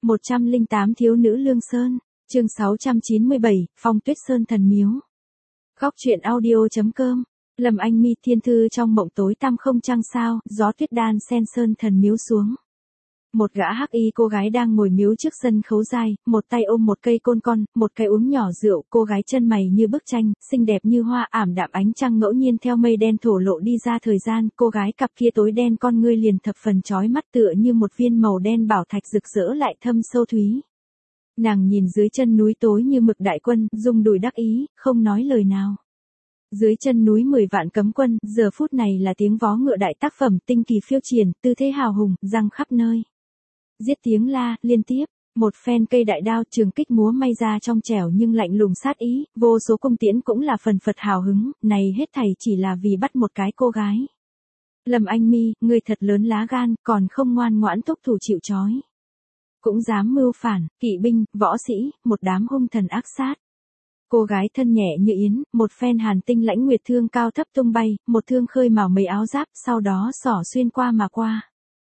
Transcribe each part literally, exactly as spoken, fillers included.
một trăm lẻ tám Thiếu nữ Lương Sơn, chương sáu trăm chín mươi bảy, Phong Tuyết Sơn Thần Miếu. Góc truyện audio.com, Lâm Anh Mi. Thiên thư trong mộng tối tăm không trăng sao, gió tuyết đan sen sơn thần miếu xuống. Một gã hắc y cô gái đang ngồi miếu trước sân khấu dài, một tay ôm một cây côn con, một cái uống nhỏ rượu, cô gái chân mày như bức tranh, xinh đẹp như hoa, ảm đạm ánh trăng ngẫu nhiên theo mây đen thổ lộ đi ra thời gian, cô gái cặp kia tối đen con ngươi liền thập phần chói mắt tựa như một viên màu đen bảo thạch rực rỡ lại thâm sâu thúy. Nàng nhìn dưới chân núi tối như mực đại quân, rung đùi đắc ý, không nói lời nào. Dưới chân núi mười vạn cấm quân, giờ phút này là tiếng vó ngựa đại tác phẩm tinh kỳ phiêu triển, tư thế hào hùng, răng khắp nơi. Giết tiếng la, liên tiếp, một phen cây đại đao trường kích múa may ra trong trẻo nhưng lạnh lùng sát ý, vô số cung tiễn cũng là phần phật hào hứng, này hết thảy chỉ là vì bắt một cái cô gái. Lâm Anh Mi, ngươi thật lớn lá gan, còn không ngoan ngoãn thúc thủ chịu trói. Cũng dám mưu phản, kỵ binh, võ sĩ, một đám hung thần ác sát. Cô gái thân nhẹ như yến, một phen hàn tinh lãnh nguyệt thương cao thấp tung bay, một thương khơi màu mây áo giáp, sau đó xỏ xuyên qua mà qua.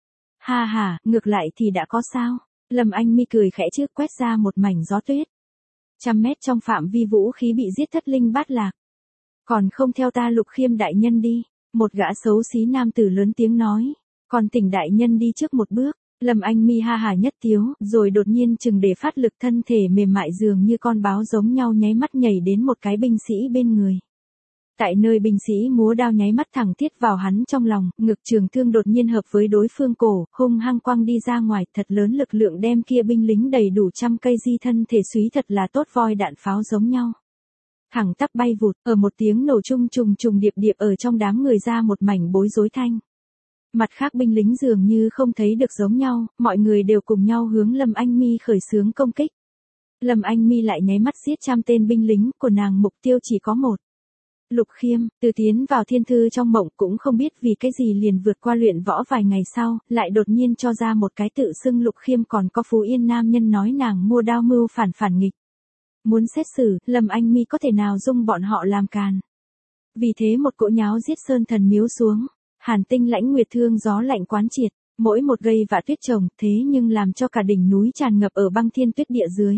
Ha ha, ngược lại thì đã có sao? Lâm Anh Mi cười khẽ trước quét ra một mảnh gió tuyết. Trăm mét trong phạm vi vũ khí bị giết thất linh bát lạc. Còn không theo ta Lục Khiêm đại nhân đi, một gã xấu xí nam tử lớn tiếng nói. Còn Tỉnh đại nhân đi trước một bước. Lâm Anh Mi ha hà nhất tiếu, rồi đột nhiên chừng để phát lực thân thể mềm mại dường như con báo giống nhau nháy mắt nhảy đến một cái binh sĩ bên người. Tại nơi binh sĩ múa đao nháy mắt thẳng tiết vào hắn trong lòng, ngực trường thương đột nhiên hợp với đối phương cổ, hung hăng quăng đi ra ngoài, thật lớn lực lượng đem kia binh lính đầy đủ trăm cây di thân thể súy thật là tốt voi đạn pháo giống nhau. Thẳng tắp bay vụt, ở một tiếng nổ chung trùng trùng điệp điệp ở trong đám người ra một mảnh bối rối thanh. Mặt khác binh lính dường như không thấy được giống nhau, mọi người đều cùng nhau hướng Lâm Anh Mi khởi xướng công kích. Lâm Anh Mi lại nháy mắt giết trăm tên binh lính, của nàng mục tiêu chỉ có một. Lục Khiêm, từ tiến vào thiên thư trong mộng cũng không biết vì cái gì liền vượt qua luyện võ vài ngày sau, lại đột nhiên cho ra một cái tự xưng Lục Khiêm còn có Phú Yên nam nhân nói nàng mua đao mưu phản phản nghịch. Muốn xét xử, Lâm Anh Mi có thể nào dung bọn họ làm càn. Vì thế một cỗ nháo giết sơn thần miếu xuống. Hàn tinh lãnh nguyệt thương gió lạnh quán triệt, mỗi một gây vạ tuyết trồng, thế nhưng làm cho cả đỉnh núi tràn ngập ở băng thiên tuyết địa dưới.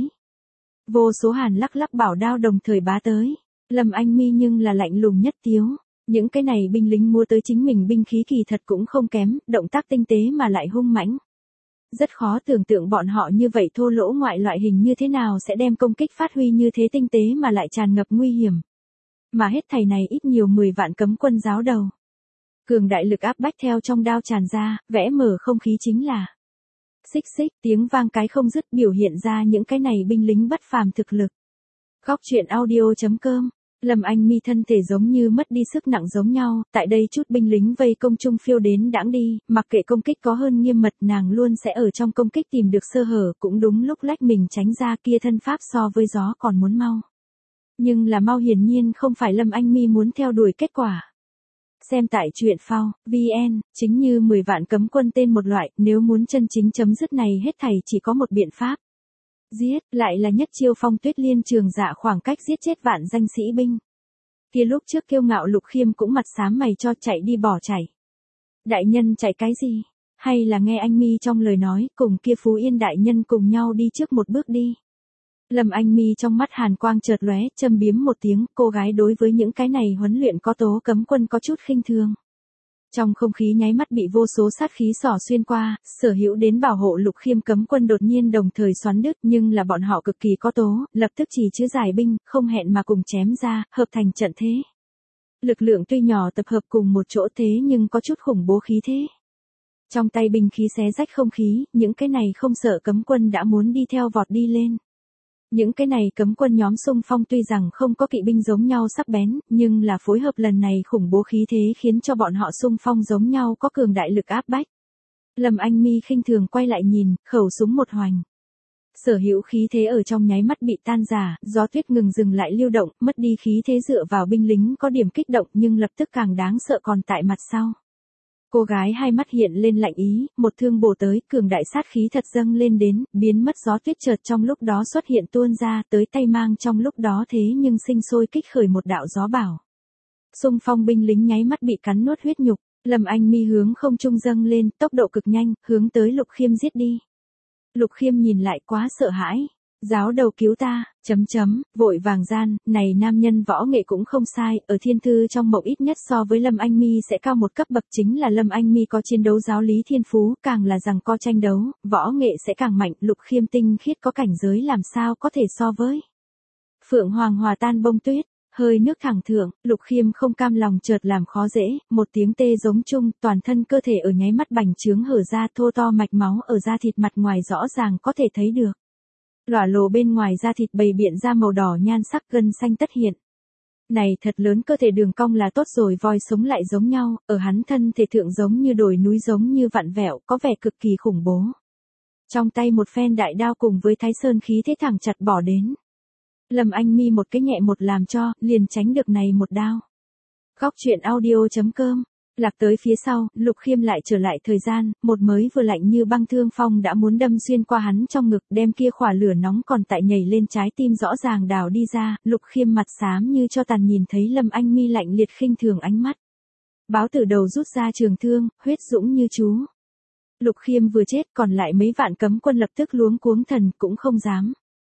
Vô số hàn lắc lắc bảo đao đồng thời bá tới. Lâm Anh Mi nhưng là lạnh lùng nhất tiếu. Những cái này binh lính mua tới chính mình binh khí kỳ thật cũng không kém, động tác tinh tế mà lại hung mãnh. Rất khó tưởng tượng bọn họ như vậy thô lỗ ngoại loại hình như thế nào sẽ đem công kích phát huy như thế tinh tế mà lại tràn ngập nguy hiểm. Mà hết thảy này ít nhiều mười vạn cấm quân giáo đầu. Cường đại lực áp bách theo trong đao tràn ra, vẽ mở không khí chính là xích xích, tiếng vang cái không dứt biểu hiện ra những cái này binh lính bất phàm thực lực. Góc truyện audio.com, Lâm Anh Mi thân thể giống như mất đi sức nặng giống nhau, tại đây chút binh lính vây công chung phiêu đến đãng đi, mặc kệ công kích có hơn nghiêm mật nàng luôn sẽ ở trong công kích tìm được sơ hở, cũng đúng lúc lách mình tránh ra kia thân pháp so với gió còn muốn mau. Nhưng là mau hiển nhiên không phải Lâm Anh Mi muốn theo đuổi kết quả. Xem tại truyện phao, vn, chính như mười vạn cấm quân tên một loại, nếu muốn chân chính chấm dứt này hết thảy chỉ có một biện pháp. Giết, lại là nhất chiêu Phong Tuyết Liên trường dạ khoảng cách giết chết vạn danh sĩ binh. Kia lúc trước kiêu ngạo Lục Khiêm cũng mặt xám mày cho chạy đi bỏ chạy. Đại nhân chạy cái gì? Hay là nghe anh Mi trong lời nói, cùng kia Phú Yên đại nhân cùng nhau đi trước một bước đi. Lâm Anh Mi trong mắt hàn quang chợt lóe, châm biếm một tiếng, cô gái đối với những cái này huấn luyện có tố cấm quân có chút khinh thường. Trong không khí nháy mắt bị vô số sát khí xỏ xuyên qua, sở hữu đến bảo hộ Lục Khiêm cấm quân đột nhiên đồng thời xoắn đứt, nhưng là bọn họ cực kỳ có tố, lập tức chỉ chứa giải binh, không hẹn mà cùng chém ra, hợp thành trận thế. Lực lượng tuy nhỏ tập hợp cùng một chỗ thế nhưng có chút khủng bố khí thế. Trong tay binh khí xé rách không khí, những cái này không sợ cấm quân đã muốn đi theo vọt đi lên. Những cái này cấm quân nhóm xung phong tuy rằng không có kỵ binh giống nhau sắc bén, nhưng là phối hợp lần này khủng bố khí thế khiến cho bọn họ xung phong giống nhau có cường đại lực áp bách. Lâm Anh Mi khinh thường quay lại nhìn, khẩu súng một hoành. Sở hữu khí thế ở trong nháy mắt bị tan rã, gió tuyết ngừng dừng lại lưu động, mất đi khí thế dựa vào binh lính có điểm kích động nhưng lập tức càng đáng sợ còn tại mặt sau. Cô gái hai mắt hiện lên lạnh ý, một thương bổ tới, cường đại sát khí thật dâng lên đến, biến mất gió tuyết chợt trong lúc đó xuất hiện tuôn ra, tới tay mang trong lúc đó thế nhưng sinh sôi kích khởi một đạo gió bão. Xung phong binh lính nháy mắt bị cắn nuốt huyết nhục, Lâm Anh Mi hướng không trung dâng lên, tốc độ cực nhanh, hướng tới Lục Khiêm giết đi. Lục Khiêm nhìn lại quá sợ hãi. Giáo đầu cứu ta, chấm chấm, vội vàng gian, này nam nhân võ nghệ cũng không sai, ở thiên thư trong mộng ít nhất so với Lâm Anh Mi sẽ cao một cấp bậc, chính là Lâm Anh Mi có chiến đấu giáo lý thiên phú, càng là rằng co tranh đấu, võ nghệ sẽ càng mạnh, Lục Khiêm tinh khiết có cảnh giới làm sao có thể so với. Phượng Hoàng hòa tan bông tuyết, hơi nước thẳng thượng, Lục Khiêm không cam lòng chợt làm khó dễ, một tiếng tê giống chung, toàn thân cơ thể ở nháy mắt bành trướng hở ra, thô to mạch máu ở da thịt mặt ngoài rõ ràng có thể thấy được. Lỏa lồ bên ngoài da thịt bầy biện ra màu đỏ nhan sắc, gân xanh tất hiện. Này thật lớn cơ thể đường cong là tốt rồi, voi sống lại giống nhau, ở hắn thân thể thượng giống như đồi núi giống như vặn vẹo, có vẻ cực kỳ khủng bố. Trong tay một phen đại đao cùng với Thái Sơn khí thế thẳng chặt bỏ đến. Lâm Anh Mi một cái nhẹ một làm cho, liền tránh được này một đao. Góc truyện audio chấm com. Lạc tới phía sau, Lục Khiêm lại trở lại thời gian, một mới vừa lạnh như băng thương phong đã muốn đâm xuyên qua hắn trong ngực, đem kia khỏa lửa nóng còn tại nhảy lên trái tim rõ ràng đào đi ra, Lục Khiêm mặt xám như cho tàn nhìn thấy Lâm Anh Mi lạnh liệt khinh thường ánh mắt. Báo tử đầu rút ra trường thương, huyết dũng như chú. Lục Khiêm vừa chết, còn lại mấy vạn cấm quân lập tức luống cuống thần cũng không dám.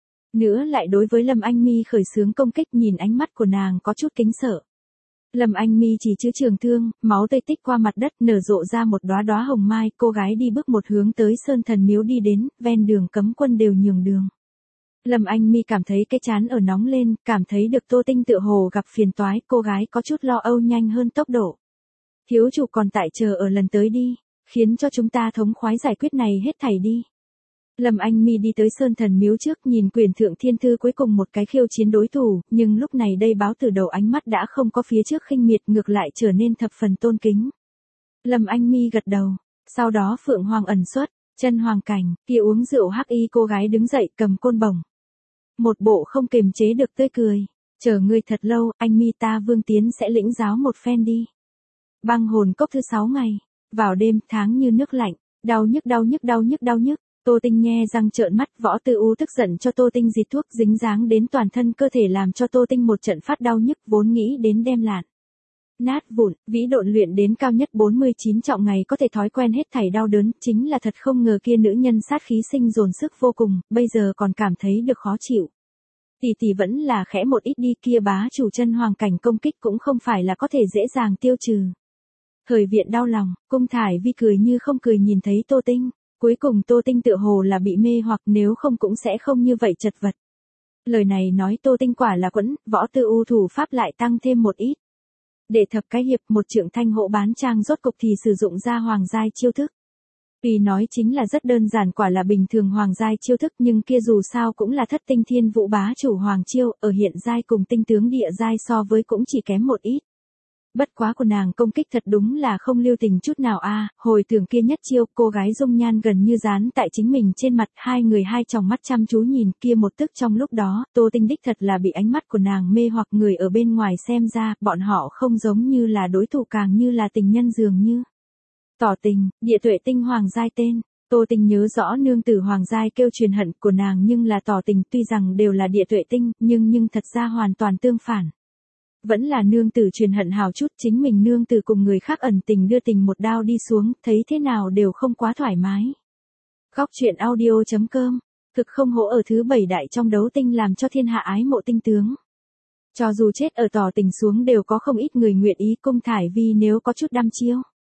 Nữa lại đối với Lâm Anh Mi khởi xướng công kích, nhìn ánh mắt của nàng có chút kính sợ. Lâm Anh Mi chỉ chữ trường thương, máu tươi tích qua mặt đất, nở rộ ra một đóa đóa hồng mai, cô gái đi bước một hướng tới Sơn Thần Miếu đi đến, ven đường cấm quân đều nhường đường. Lâm Anh Mi cảm thấy cái trán ở nóng lên, cảm thấy được Tô Tinh tựa hồ gặp phiền toái, cô gái có chút lo âu nhanh hơn tốc độ. Thiếu chủ còn tại chờ ở lần tới đi, khiến cho chúng ta thống khoái giải quyết này hết thảy đi. Lâm Anh Mi đi tới Sơn Thần Miếu trước, nhìn quyền thượng thiên thư cuối cùng một cái khiêu chiến đối thủ, nhưng lúc này đây báo từ đầu ánh mắt đã không có phía trước khinh miệt, ngược lại trở nên thập phần tôn kính. Lâm Anh Mi gật đầu, sau đó Phượng Hoàng ẩn xuất, chân hoàng cảnh, kia uống rượu hắc y cô gái đứng dậy cầm côn bổng. Một bộ không kiềm chế được tươi cười, chờ ngươi thật lâu, anh Mi ta Vương Tiến sẽ lĩnh giáo một phen đi. Băng hồn cốc thứ sáu ngày, vào đêm tháng như nước lạnh, đau nhức đau nhức đau nhức đau nhức. Tô Tinh nghe răng trợn mắt, Võ Tư U tức giận cho Tô Tinh dịch thuốc dính dáng đến toàn thân cơ thể làm cho Tô Tinh một trận phát đau nhức, vốn nghĩ đến đem lạn nát vụn, vĩ độn luyện đến cao nhất bốn mươi chín trọng ngày có thể thói quen hết thảy đau đớn, chính là thật không ngờ kia nữ nhân sát khí sinh dồn sức vô cùng, bây giờ còn cảm thấy được khó chịu. Tỷ tỷ vẫn là khẽ một ít đi, kia bá chủ chân hoàng cảnh công kích cũng không phải là có thể dễ dàng tiêu trừ. Thời viện đau lòng, Cung Thải Vi cười như không cười nhìn thấy Tô Tinh. Cuối cùng Tô Tinh tựa hồ là bị mê hoặc, nếu không cũng sẽ không như vậy chật vật. Lời này nói Tô Tinh quả là quẫn, Võ Tư U thủ pháp lại tăng thêm một ít. Để thập cái hiệp, một trượng thanh hộ bán trang rốt cục thì sử dụng ra hoàng giai chiêu thức. Vì nói chính là rất đơn giản, quả là bình thường hoàng giai chiêu thức, nhưng kia dù sao cũng là thất tinh thiên vũ bá chủ hoàng chiêu, ở hiện giai cùng tinh tướng địa giai so với cũng chỉ kém một ít. Bất quá của nàng công kích thật đúng là không lưu tình chút nào a, à, hồi tưởng kia nhất chiêu, cô gái dung nhan gần như dán tại chính mình trên mặt, hai người hai tròng mắt chăm chú nhìn, kia một tức trong lúc đó, Tô Tinh đích thật là bị ánh mắt của nàng mê hoặc, người ở bên ngoài xem ra, bọn họ không giống như là đối thủ, càng như là tình nhân dường như. Tỏ tình, địa tuệ tinh hoàng giai tên, Tô Tinh nhớ rõ nương tử hoàng giai kêu truyền hận của nàng, nhưng là tỏ tình, tuy rằng đều là địa tuệ tinh, nhưng nhưng thật ra hoàn toàn tương phản. Vẫn là nương tử truyền hận hào chút, chính mình nương tử cùng người khác ẩn tình đưa tình một đao đi xuống, thấy thế nào đều không quá thoải mái. Góc truyện audio chấm com, thực không hổ ở thứ bảy đại trong đấu tinh làm cho thiên hạ ái mộ tinh tướng. Cho dù chết ở tỏ tình xuống đều có không ít người nguyện ý, Cung Thải Vi nếu có chút đăm chiêu.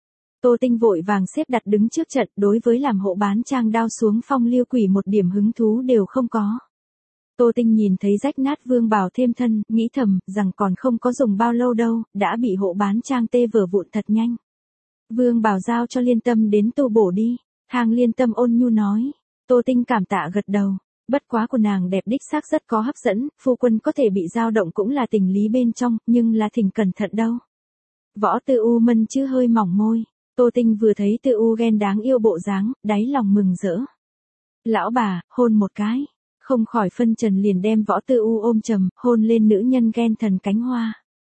Tô Tinh vội vàng xếp đặt đứng trước trận, đối với làm hộ bán trang đao xuống phong liêu quỷ một điểm hứng thú đều không có. Tô Tinh nhìn thấy rách nát vương bào thêm thân, nghĩ thầm, rằng còn không có dùng bao lâu đâu, đã bị hộ bán trang tê vở vụn thật nhanh. Vương bào giao cho Liên Tâm đến tu bổ đi, Hàng Liên Tâm ôn nhu nói. Tô Tinh cảm tạ gật đầu, bất quá của nàng đẹp đích xác rất có hấp dẫn, phu quân có thể bị dao động cũng là tình lý bên trong, nhưng là thỉnh cẩn thận đâu. Võ Tư U mân chứ hơi mỏng môi, Tô Tinh vừa thấy Tư U ghen đáng yêu bộ dáng, đáy lòng mừng rỡ. Lão bà, hôn một cái. Không khỏi phân trần liền đem Võ Tư U ôm chầm, hôn lên nữ nhân ghen thần cánh hoa.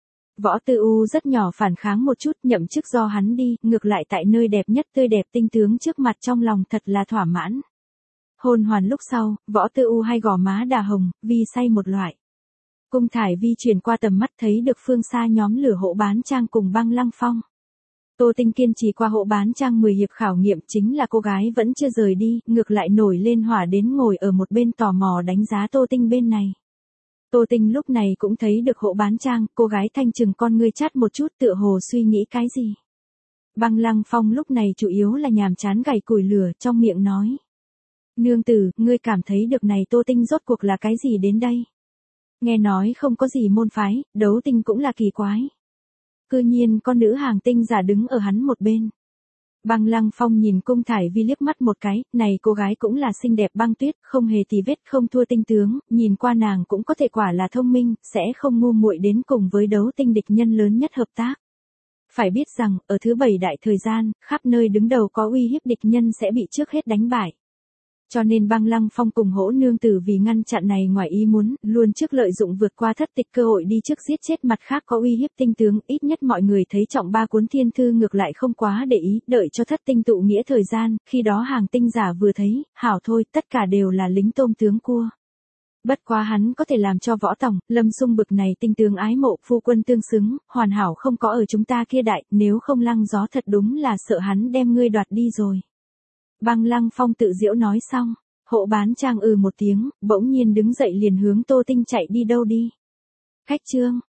Võ Tư U rất nhỏ phản kháng một chút, nhậm chức do hắn đi, ngược lại tại nơi đẹp nhất tươi đẹp tinh tướng trước mặt trong lòng thật là thỏa mãn. Hôn hoàn lúc sau, Võ Tư U hay gò má đà hồng, vi say một loại. Cung Thải Vi chuyển qua tầm mắt thấy được phương xa nhóm lửa hộ bán trang cùng Băng Lăng Phong. Tô Tinh kiên trì qua hộ bán trang mười hiệp khảo nghiệm, chính là cô gái vẫn chưa rời đi, ngược lại nổi lên hỏa đến ngồi ở một bên tò mò đánh giá Tô Tinh bên này. Tô Tinh lúc này cũng thấy được hộ bán trang, cô gái thanh trừng con ngươi chát một chút tựa hồ suy nghĩ cái gì. Băng Lăng Phong lúc này chủ yếu là nhàm chán gảy củi lửa, trong miệng nói. Nương tử, ngươi cảm thấy được này Tô Tinh rốt cuộc là cái gì đến đây? Nghe nói không có gì môn phái, đấu tinh cũng là kỳ quái. Cư nhiên con nữ hàng tinh giả đứng ở hắn một bên. Băng Lăng Phong nhìn Cung Thải Vi liếc mắt một cái, này cô gái cũng là xinh đẹp băng tuyết, không hề tì vết, không thua tinh tướng, nhìn qua nàng cũng có thể quả là thông minh, sẽ không ngu muội đến cùng với đấu tinh địch nhân lớn nhất hợp tác. Phải biết rằng, ở thứ bảy đại thời gian, khắp nơi đứng đầu có uy hiếp địch nhân sẽ bị trước hết đánh bại. Cho nên Băng Lăng Phong cùng Hỗ nương tử vì ngăn chặn này ngoài ý muốn, luôn trước lợi dụng vượt qua thất tịch cơ hội đi trước giết chết mặt khác có uy hiếp tinh tướng, ít nhất mọi người thấy trọng ba cuốn thiên thư ngược lại không quá để ý, đợi cho thất tinh tụ nghĩa thời gian, khi đó hàng tinh giả vừa thấy, hảo thôi, tất cả đều là lính tôm tướng cua. Bất quá hắn có thể làm cho Võ Tổng, Lâm Xung bực này tinh tướng ái mộ, phu quân tương xứng, hoàn hảo không có ở chúng ta kia đại, nếu không Lăng Gió thật đúng là sợ hắn đem ngươi đoạt đi rồi. Băng Lăng Phong tự giễu nói xong, hộ bán trang ừ một tiếng, bỗng nhiên đứng dậy liền hướng Tô Tinh chạy đi đâu đi. Khách trương,